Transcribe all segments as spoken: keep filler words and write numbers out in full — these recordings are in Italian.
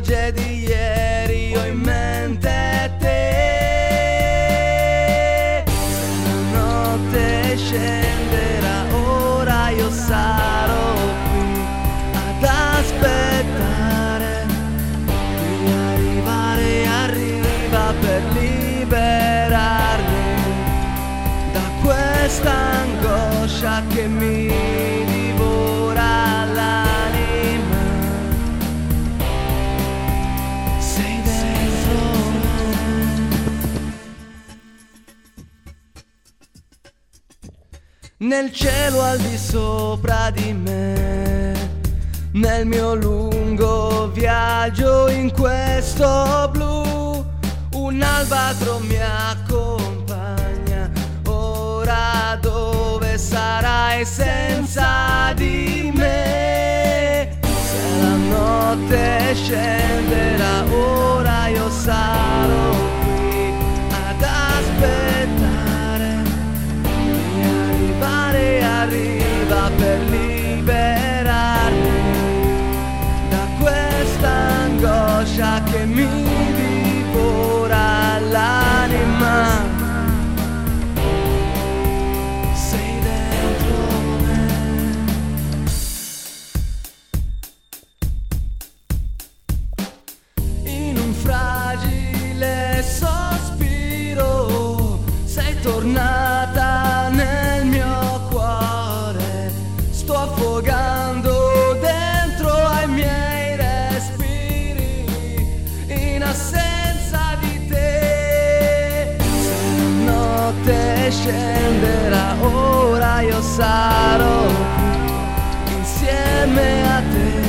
orologe di ieri, ho in mente te. Se la notte scenderà ora io sarò qui ad aspettare di arrivare, arriva per liberarmi da questa angoscia che mi divora l'anima. Sei dentro me. Nel cielo al di sopra di me, nel mio lungo viaggio in questo blu, un albatro mi accompagna. Ora dove sarai senza di me? Se la notte scenderà ora io sarò qui ad aspettare di arrivare, arriva per liberarmi da questa angoscia che mi divora l'anima. Sei dentro me. In un fragile sospiro sei tornata nel mio cuore. Sto affogando dentro ai miei respiri in assenza di te. Se la notte scenderà ora io sarò qui insieme a te.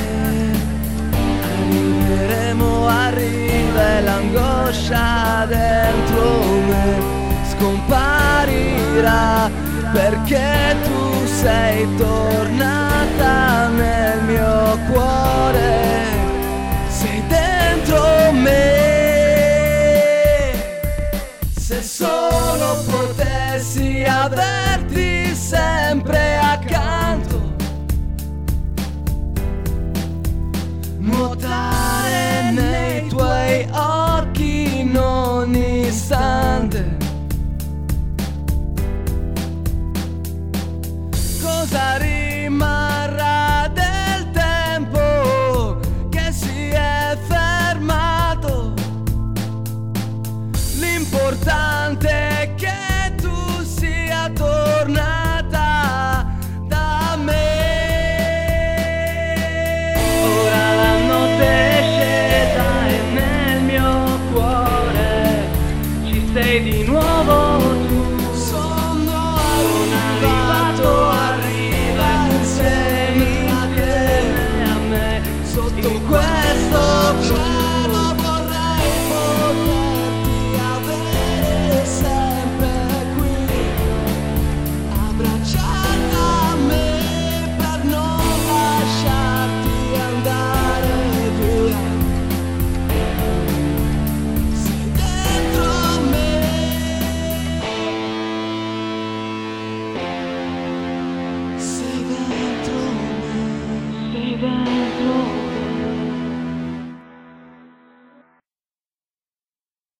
Arriveremo, arriva e l'angoscia dentro me scomparirà, perché tu sei tornata nel mio cuore. Sei dentro me. Se solo potessi averti sempre accanto, nuotare nei tuoi occhi in ogni istante. Cosa rimarrà del tempo che si è fermato? L'importante è che tu sia tornata da me. Ora la notte è scesa e nel mio cuore ci sei di nuovo tu. Sono arrivato, arriva insieme a me sotto questo cielo. Vorrei poterti avere sempre qui, abbracciata a me per non lasciarti andare via. Sei dentro me. Sei dentro me. Sei dentro me.